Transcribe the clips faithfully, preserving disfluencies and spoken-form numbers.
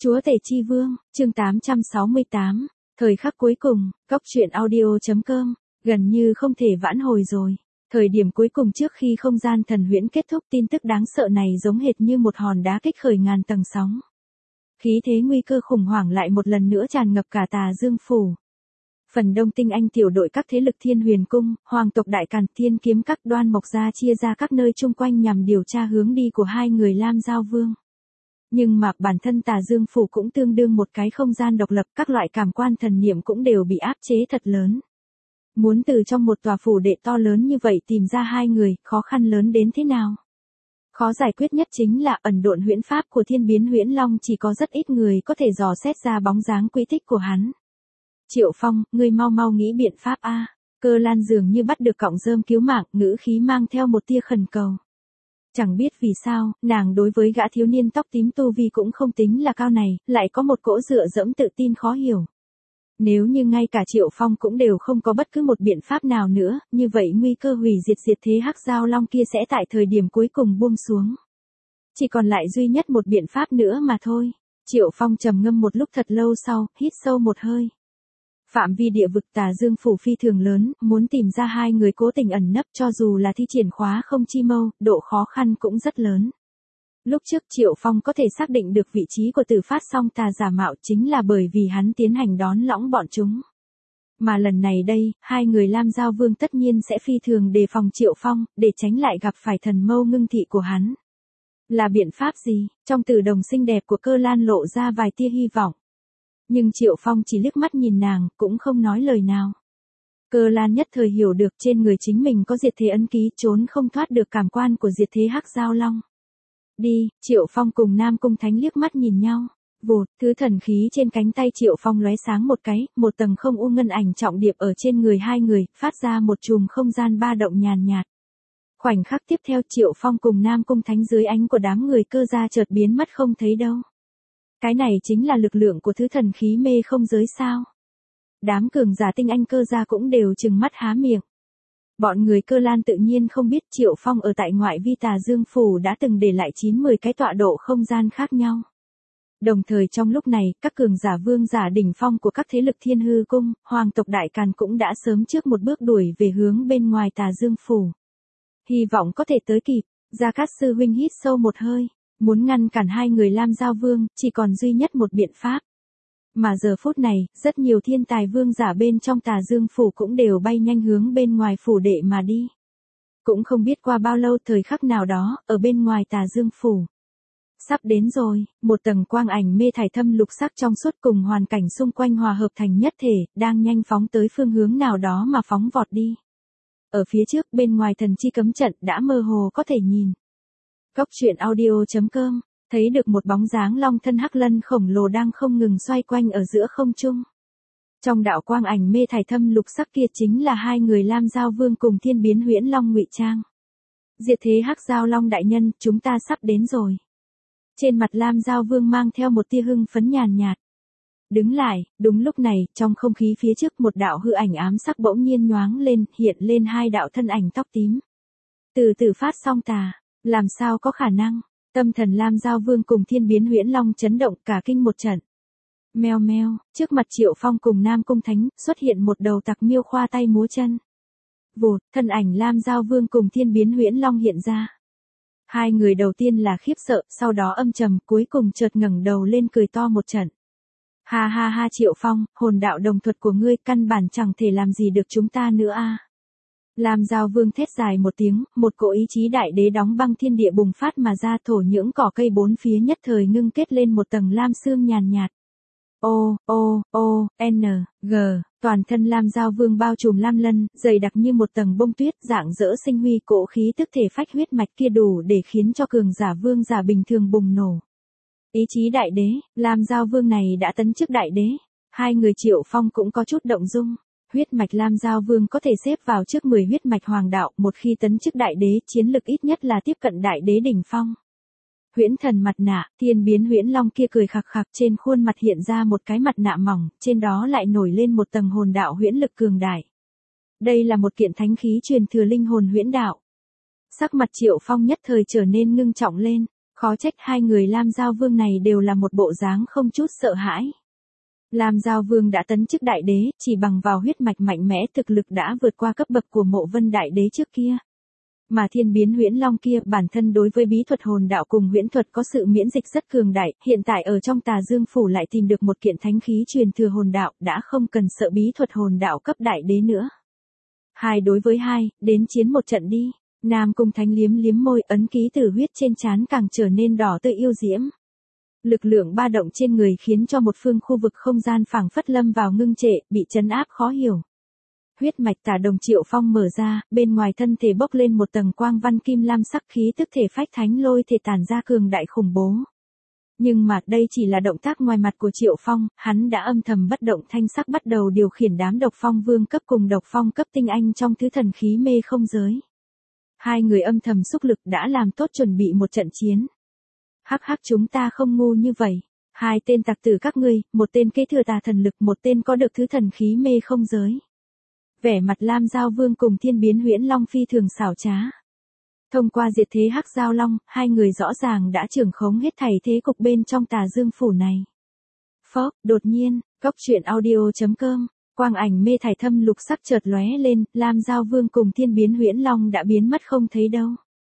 Chúa Tể Chi Vương, chương tám trăm sáu mươi tám, thời khắc cuối cùng, Cóc truyện audio chấm com, gần như không thể vãn hồi rồi. Thời điểm cuối cùng trước khi không gian thần huyễn kết thúc, tin tức đáng sợ này giống hệt như một hòn đá kích khởi ngàn tầng sóng. Khí thế nguy cơ khủng hoảng lại một lần nữa tràn ngập cả Tà Dương phủ. Phần đông tinh anh tiểu đội các thế lực Thiên Huyền Cung, Hoàng tộc Đại Càn, Thiên Kiếm các, Đoan Mộc gia chia ra các nơi chung quanh nhằm điều tra hướng đi của hai người Lam Giao Vương. Nhưng mà bản thân Tà Dương phủ cũng tương đương một cái không gian độc lập, các loại cảm quan thần niệm cũng đều bị áp chế thật lớn. Muốn từ trong một tòa phủ đệ to lớn như vậy tìm ra hai người, khó khăn lớn đến thế nào? Khó giải quyết nhất chính là ẩn độn huyễn pháp của Thiên Biến Huyễn Long, chỉ có rất ít người có thể dò xét ra bóng dáng quy tích của hắn. Triệu Phong, ngươi mau mau nghĩ biện pháp a. Cơ Lan dường như bắt được cọng rơm cứu mạng, ngữ khí mang theo một tia khẩn cầu. Chẳng biết vì sao, nàng đối với gã thiếu niên tóc tím tu vi cũng không tính là cao này, lại có một cỗ dựa dẫm tự tin khó hiểu. Nếu như ngay cả Triệu Phong cũng đều không có bất cứ một biện pháp nào nữa, như vậy nguy cơ hủy diệt diệt thế Hắc Giao Long kia sẽ tại thời điểm cuối cùng buông xuống. Chỉ còn lại duy nhất một biện pháp nữa mà thôi. Triệu Phong trầm ngâm một lúc thật lâu sau, hít sâu một hơi. Phạm vi địa vực Tà Dương phủ phi thường lớn, muốn tìm ra hai người cố tình ẩn nấp cho dù là thi triển khóa không chi mâu, độ khó khăn cũng rất lớn. Lúc trước Triệu Phong có thể xác định được vị trí của Tử Phát Song Tà giả mạo chính là bởi vì hắn tiến hành đón lõng bọn chúng. Mà lần này đây, hai người Lam Giao Vương tất nhiên sẽ phi thường đề phòng Triệu Phong, để tránh lại gặp phải thần mâu ngưng thị của hắn. Là biện pháp gì? Trong từ đồng xinh đẹp của Cơ Lan lộ ra vài tia hy vọng. Nhưng Triệu Phong chỉ liếc mắt nhìn nàng, cũng không nói lời nào. Cơ Lan nhất thời hiểu được trên người chính mình có diệt thế ấn ký, trốn không thoát được cảm quan của diệt thế Hắc Giao Long. Đi, Triệu Phong cùng Nam Cung Thánh liếc mắt nhìn nhau. Vụt, thứ thần khí trên cánh tay Triệu Phong lóe sáng một cái, một tầng không u ngân ảnh trọng điệp ở trên người hai người, phát ra một chùm không gian ba động nhàn nhạt. Khoảnh khắc tiếp theo Triệu Phong cùng Nam Cung Thánh dưới ánh của đám người Cơ gia chợt biến mất không thấy đâu. Cái này chính là lực lượng của thứ thần khí mê không giới sao. Đám cường giả tinh anh Cơ gia cũng đều trừng mắt há miệng. Bọn người Cơ Lan tự nhiên không biết Triệu Phong ở tại ngoại vi Tà Dương phủ đã từng để lại chín mười cái tọa độ không gian khác nhau. Đồng thời trong lúc này, các cường giả vương giả đỉnh phong của các thế lực Thiên Hư Cung, Hoàng tộc Đại Càn cũng đã sớm trước một bước đuổi về hướng bên ngoài Tà Dương phủ. Hy vọng có thể tới kịp. Gia Cát sư huynh hít sâu một hơi. Muốn ngăn cản hai người Lam Giao Vương, chỉ còn duy nhất một biện pháp. Mà giờ phút này, rất nhiều thiên tài vương giả bên trong Tà Dương phủ cũng đều bay nhanh hướng bên ngoài phủ đệ mà đi. Cũng không biết qua bao lâu thời khắc nào đó, ở bên ngoài Tà Dương phủ. Sắp đến rồi, một tầng quang ảnh mê thải thâm lục sắc trong suốt cùng hoàn cảnh xung quanh hòa hợp thành nhất thể, đang nhanh phóng tới phương hướng nào đó mà phóng vọt đi. Ở phía trước bên ngoài thần chi cấm trận đã mơ hồ có thể nhìn. Cóc truyện audio chấm com, thấy được một bóng dáng long thân hắc lân khổng lồ đang không ngừng xoay quanh ở giữa không trung. Trong đạo quang ảnh mê thải thâm lục sắc kia chính là hai người Lam Giao Vương cùng Thiên Biến Huyễn Long ngụy trang. Diệt thế Hắc Giao Long đại nhân, chúng ta sắp đến rồi. Trên mặt Lam Giao Vương mang theo một tia hưng phấn nhàn nhạt. Đứng lại, đúng lúc này, trong không khí phía trước một đạo hư ảnh ám sắc bỗng nhiên nhoáng lên, hiện lên hai đạo thân ảnh tóc tím. Từ Tử Phát Song Tà. Làm sao có khả năng? Tâm thần Lam Giao Vương cùng Thiên Biến Huyễn Long chấn động cả kinh một trận. Meo meo, trước mặt Triệu Phong cùng Nam Cung Thánh xuất hiện một đầu tặc miêu khoa tay múa chân. Vụt, thân ảnh Lam Giao Vương cùng Thiên Biến Huyễn Long hiện ra. Hai người đầu tiên là khiếp sợ, sau đó âm trầm, cuối cùng chợt ngẩng đầu lên cười to một trận. Ha ha ha Triệu Phong, hồn đạo đồng thuật của ngươi căn bản chẳng thể làm gì được chúng ta nữa a. Lam Giao Vương thét dài một tiếng, một cỗ ý chí đại đế đóng băng thiên địa bùng phát mà ra, thổ những cỏ cây bốn phía nhất thời ngưng kết lên một tầng lam sương nhàn nhạt. O, O, O, N, G, toàn thân Lam Giao Vương bao trùm lam lân, dày đặc như một tầng bông tuyết, dạng dỡ sinh huy, cỗ khí tức thể phách huyết mạch kia đủ để khiến cho cường giả vương giả bình thường bùng nổ. Ý chí đại đế, Lam Giao Vương này đã tấn chức đại đế. Hai người Triệu Phong cũng có chút động dung. Huyết mạch Lam Giao Vương có thể xếp vào trước mười huyết mạch hoàng đạo, một khi tấn chức đại đế, chiến lực ít nhất là tiếp cận đại đế đỉnh phong. Huyễn thần mặt nạ, Thiên Biến Huyễn Long kia cười khặc khặc, trên khuôn mặt hiện ra một cái mặt nạ mỏng, trên đó lại nổi lên một tầng hồn đạo huyễn lực cường đại. Đây là một kiện thánh khí truyền thừa linh hồn huyễn đạo. Sắc mặt Triệu Phong nhất thời trở nên ngưng trọng lên. Khó trách hai người Lam Giao Vương này đều là một bộ dáng không chút sợ hãi. Lam Giao Vương đã tấn chức đại đế, chỉ bằng vào huyết mạch mạnh mẽ thực lực đã vượt qua cấp bậc của Mộ Vân đại đế trước kia. Mà thiên biến huyễn long kia bản thân đối với bí thuật hồn đạo cùng huyễn thuật có sự miễn dịch rất cường đại, hiện tại ở trong Tà Dương Phủ lại tìm được một kiện thánh khí truyền thừa hồn đạo, đã không cần sợ bí thuật hồn đạo cấp đại đế nữa. Hai đối với hai, đến chiến một trận đi. Nam Cung Thánh liếm liếm môi, ấn ký tử huyết trên trán càng trở nên đỏ tươi yêu diễm. Lực lượng ba động trên người khiến cho một phương khu vực không gian phảng phất lâm vào ngưng trệ, bị trấn áp khó hiểu. Huyết mạch Tả Đồng Triệu Phong mở ra, bên ngoài thân thể bốc lên một tầng quang văn kim lam sắc khí tức thể phách thánh lôi thể tản ra cường đại khủng bố. Nhưng mà đây chỉ là động tác ngoài mặt của Triệu Phong, hắn đã âm thầm bất động thanh sắc bắt đầu điều khiển đám độc phong vương cấp cùng độc phong cấp tinh anh trong thứ thần khí mê không giới. Hai người âm thầm xúc lực đã làm tốt chuẩn bị một trận chiến. Hắc hắc, chúng ta không ngu như vậy. Hai tên tặc tử các ngươi, một tên kế thừa tà thần lực, một tên có được thứ thần khí mê không giới. Vẻ mặt Lam Giao Vương cùng thiên biến huyễn long phi thường xảo trá. Thông qua diệt thế hắc giao long, hai người rõ ràng đã trưởng khống hết thảy thế cục bên trong Tà Dương Phủ này. Phốc, đột nhiên, Cốc Truyện Audio chấm com, quang ảnh mê thải thâm lục sắc chợt lóe lên, Lam Giao Vương cùng thiên biến huyễn long đã biến mất không thấy đâu.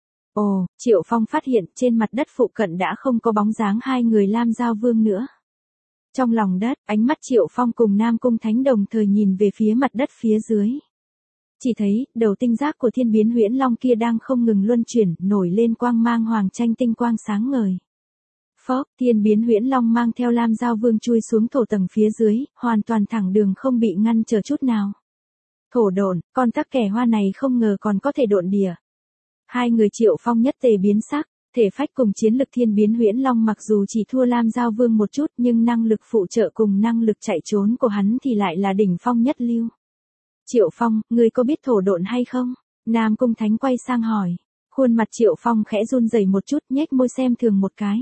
Ồ, Triệu Phong phát hiện trên mặt đất phụ cận đã không có bóng dáng hai người Lam Giao Vương nữa. Trong lòng đất, ánh mắt Triệu Phong cùng Nam Cung Thánh đồng thời nhìn về phía mặt đất phía dưới. Chỉ thấy, đầu tinh giác của thiên biến huyễn long kia đang không ngừng luân chuyển, nổi lên quang mang hoàng tranh tinh quang sáng ngời. Phốc, thiên biến huyễn long mang theo Lam Giao Vương chui xuống thổ tầng phía dưới, hoàn toàn thẳng đường không bị ngăn trở chút nào. Thổ độn, con tắc kẻ hoa này không ngờ còn có thể độn địa. Hai người Triệu Phong nhất tề biến sắc, thể phách cùng chiến lực thiên biến huyễn long mặc dù chỉ thua Lam Giao Vương một chút nhưng năng lực phụ trợ cùng năng lực chạy trốn của hắn thì lại là đỉnh phong nhất lưu. Triệu Phong, ngươi có biết thổ độn hay không? Nam Cung Thánh quay sang hỏi. Khuôn mặt Triệu Phong khẽ run rẩy một chút, nhếch môi xem thường một cái.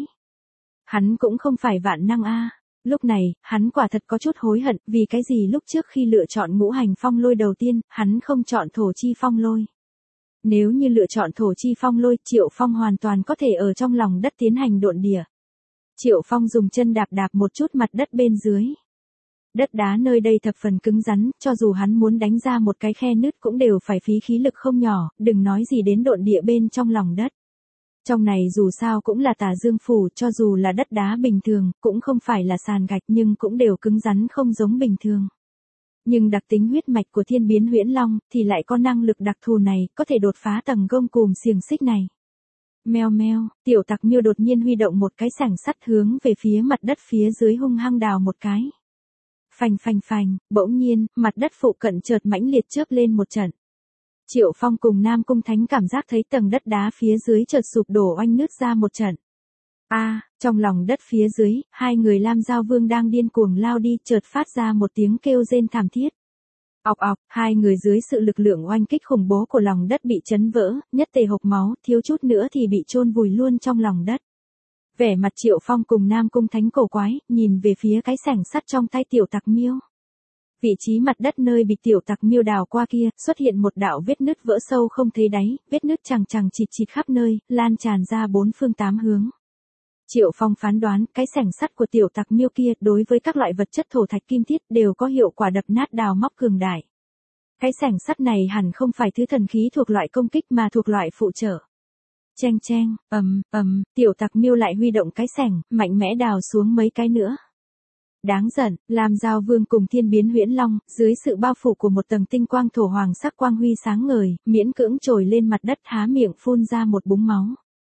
Hắn cũng không phải vạn năng a. Lúc này, hắn quả thật có chút hối hận, vì cái gì lúc trước khi lựa chọn ngũ hành phong lôi đầu tiên, hắn không chọn thổ chi phong lôi. Nếu như lựa chọn thổ chi phong lôi, Triệu Phong hoàn toàn có thể ở trong lòng đất tiến hành độn địa. Triệu Phong dùng chân đạp đạp một chút mặt đất bên dưới. Đất đá nơi đây thập phần cứng rắn, cho dù hắn muốn đánh ra một cái khe nứt cũng đều phải phí khí lực không nhỏ, đừng nói gì đến độn địa bên trong lòng đất. Trong này dù sao cũng là Tà Dương Phủ, cho dù là đất đá bình thường, cũng không phải là sàn gạch nhưng cũng đều cứng rắn không giống bình thường. Nhưng đặc tính huyết mạch của thiên biến huyễn long thì lại có năng lực đặc thù này, có thể đột phá tầng gông cùm xiềng xích này. Meo meo, tiểu tặc miêu đột nhiên huy động một cái sảng sắt hướng về phía mặt đất phía dưới hung hăng đào một cái. Phành phành phành, bỗng nhiên, mặt đất phụ cận chợt mãnh liệt chớp lên một trận. Triệu Phong cùng Nam Cung Thánh cảm giác thấy tầng đất đá phía dưới chợt sụp đổ oanh nứt ra một trận. A, à, trong lòng đất phía dưới, hai người Lam Giao Vương đang điên cuồng lao đi, chợt phát ra một tiếng kêu rên thảm thiết. Ọc ọc, hai người dưới sự lực lượng oanh kích khủng bố của lòng đất bị chấn vỡ, nhất tề hộc máu, thiếu chút nữa thì bị chôn vùi luôn trong lòng đất. Vẻ mặt Triệu Phong cùng Nam Cung Thánh cổ quái, nhìn về phía cái sẻng sắt trong tay tiểu tặc miêu. Vị trí mặt đất nơi bị tiểu tặc miêu đào qua kia, xuất hiện một đạo vết nứt vỡ sâu không thấy đáy, vết nứt chằng chằng chịt chịt khắp nơi, lan tràn ra bốn phương tám hướng. Triệu Phong phán đoán, cái sẻng sắt của tiểu tặc miêu kia đối với các loại vật chất thổ thạch kim thiết đều có hiệu quả đập nát đào móc cường đại. Cái sẻng sắt này hẳn không phải thứ thần khí thuộc loại công kích mà thuộc loại phụ trợ. Cheng cheng, ầm ầm, tiểu tặc miêu lại huy động cái sẻng, mạnh mẽ đào xuống mấy cái nữa. Đáng giận, Lam Giao Vương cùng thiên biến huyễn long, dưới sự bao phủ của một tầng tinh quang thổ hoàng sắc quang huy sáng ngời, miễn cưỡng trồi lên mặt đất há miệng phun ra một búng máu.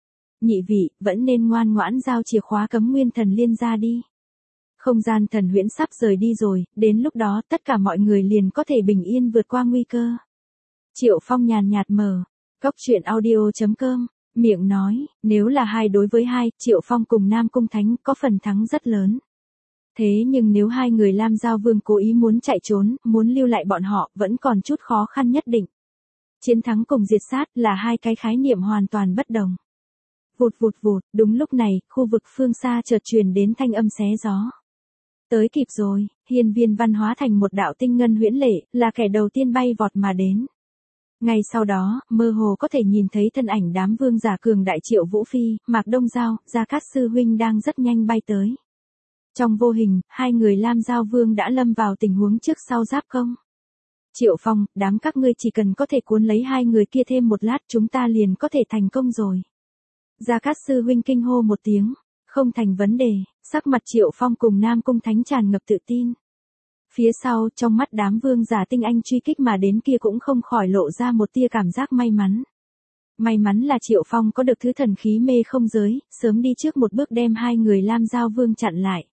Nhị vị, vẫn nên ngoan ngoãn giao chìa khóa cấm nguyên thần liên ra đi. Không gian thần huyễn sắp rời đi rồi, đến lúc đó tất cả mọi người liền có thể bình yên vượt qua nguy cơ. Triệu Phong nhàn nhạt mở, Cốc Truyện Audio chấm com, miệng nói, nếu là hai đối với hai, Triệu Phong cùng Nam Cung Thánh có phần thắng rất lớn. Thế nhưng nếu hai người Lam Giao Vương cố ý muốn chạy trốn, muốn lưu lại bọn họ, vẫn còn chút khó khăn nhất định. Chiến thắng cùng diệt sát là hai cái khái niệm hoàn toàn bất đồng. Vụt vụt vụt, đúng lúc này, khu vực phương xa chợt truyền đến thanh âm xé gió. Tới kịp rồi, hiên viên văn hóa thành một đạo tinh ngân huyễn lệ, là kẻ đầu tiên bay vọt mà đến. Ngay sau đó, mơ hồ có thể nhìn thấy thân ảnh đám vương giả cường đại Triệu Vũ Phi, Mạc Đông Giao, Gia Cát Sư huynh đang rất nhanh bay tới. Trong vô hình, hai người Lam Giao Vương đã lâm vào tình huống trước sau giáp công. Triệu Phong, đám các ngươi chỉ cần có thể cuốn lấy hai người kia thêm một lát chúng ta liền có thể thành công rồi. Gia Cát Sư huynh kinh hô một tiếng, không thành vấn đề, sắc mặt Triệu Phong cùng Nam Cung Thánh tràn ngập tự tin. Phía sau, trong mắt đám vương giả tinh anh truy kích mà đến kia cũng không khỏi lộ ra một tia cảm giác may mắn. May mắn là Triệu Phong có được thứ thần khí mê không giới, sớm đi trước một bước đem hai người Lam Giao Vương chặn lại.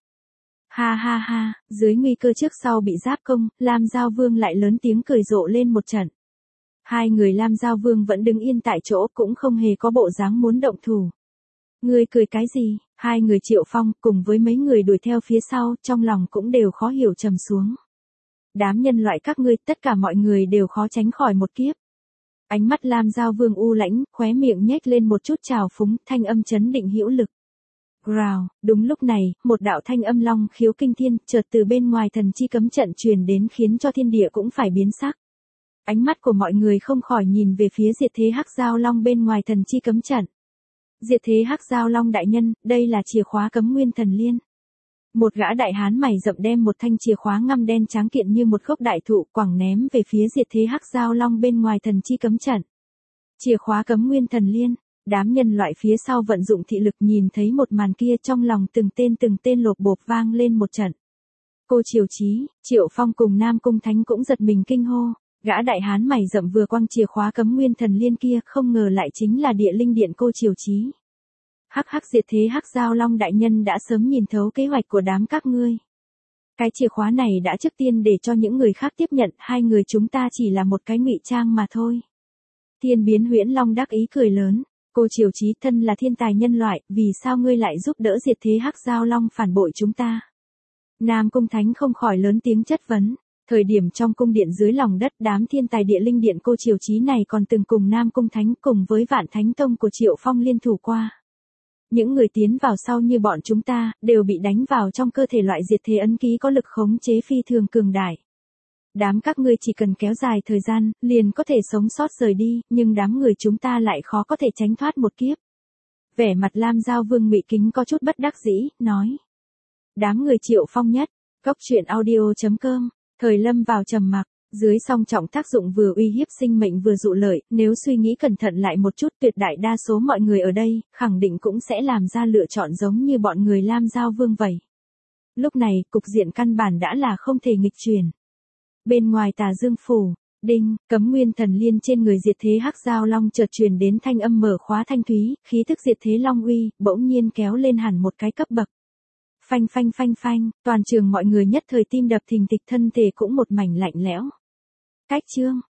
Ha ha ha, dưới nguy cơ trước sau bị giáp công, Lam Giao Vương lại lớn tiếng cười rộ lên một trận. Hai người Lam Giao Vương vẫn đứng yên tại chỗ cũng không hề có bộ dáng muốn động thủ. Ngươi cười cái gì? Hai người Triệu Phong cùng với mấy người đuổi theo phía sau trong lòng cũng đều khó hiểu trầm xuống. Đám nhân loại các ngươi tất cả mọi người đều khó tránh khỏi một kiếp. Ánh mắt Lam Giao Vương u lãnh, khóe miệng nhếch lên một chút trào phúng, thanh âm chấn định hữu lực. Rào, đúng lúc này, một đạo thanh âm long khiếu kinh thiên, chợt từ bên ngoài thần chi cấm trận truyền đến khiến cho thiên địa cũng phải biến sắc. Ánh mắt của mọi người không khỏi nhìn về phía Diệt Thế Hắc Giao Long bên ngoài thần chi cấm trận. Diệt Thế Hắc Giao Long đại nhân, đây là chìa khóa cấm nguyên thần liên. Một gã đại hán mày rậm đem một thanh chìa khóa ngăm đen trắng kiện như một gốc đại thụ quẳng ném về phía Diệt Thế Hắc Giao Long bên ngoài thần chi cấm trận. Chìa khóa cấm nguyên thần liên. Đám nhân loại phía sau vận dụng thị lực nhìn thấy một màn kia trong lòng từng tên từng tên lột bột vang lên một trận. Cô Triều Chí, Triệu Phong cùng Nam Cung Thánh cũng giật mình kinh hô, gã đại hán mày rậm vừa quăng chìa khóa cấm nguyên thần liên kia không ngờ lại chính là địa linh điện cô Triều Chí. Hắc hắc Diệt Thế Hắc Giao Long đại nhân đã sớm nhìn thấu kế hoạch của đám các ngươi. Cái chìa khóa này đã trước tiên để cho những người khác tiếp nhận, hai người chúng ta chỉ là một cái ngụy trang mà thôi. Thiên Biến Huyễn Long đắc ý cười lớn. Cô Triều Chí thân là thiên tài nhân loại, vì sao ngươi lại giúp đỡ Diệt Thế Hắc Giao Long phản bội chúng ta? Nam Cung Thánh không khỏi lớn tiếng chất vấn. Thời điểm trong cung điện dưới lòng đất đám thiên tài địa linh điện cô Triều Chí này còn từng cùng Nam Cung Thánh cùng với Vạn Thánh Tông của Triệu Phong liên thủ qua. Những người tiến vào sau như bọn chúng ta, đều bị đánh vào trong cơ thể loại diệt thế ấn ký có lực khống chế phi thường cường đại. Đám các ngươi chỉ cần kéo dài thời gian, liền có thể sống sót rời đi, nhưng đám người chúng ta lại khó có thể tránh thoát một kiếp. Vẻ mặt Lam Giao Vương Ngụy Kính có chút bất đắc dĩ, nói. Đám người Triệu Phong nhất, góc truyện audio chấm com, thời lâm vào trầm mặc, dưới song trọng tác dụng vừa uy hiếp sinh mệnh vừa dụ lợi, nếu suy nghĩ cẩn thận lại một chút tuyệt đại đa số mọi người ở đây, khẳng định cũng sẽ làm ra lựa chọn giống như bọn người Lam Giao Vương vậy. Lúc này, cục diện căn bản đã là không thể nghịch chuyển. Bên ngoài Tà Dương phủ, đinh, cấm nguyên thần liên trên người Diệt Thế Hắc Giao Long chợt truyền đến thanh âm mở khóa thanh thúy, khí thức Diệt Thế Long uy, bỗng nhiên kéo lên hẳn một cái cấp bậc. Phanh phanh phanh phanh, toàn trường mọi người nhất thời tim đập thình thịch thân thể cũng một mảnh lạnh lẽo. Cách chương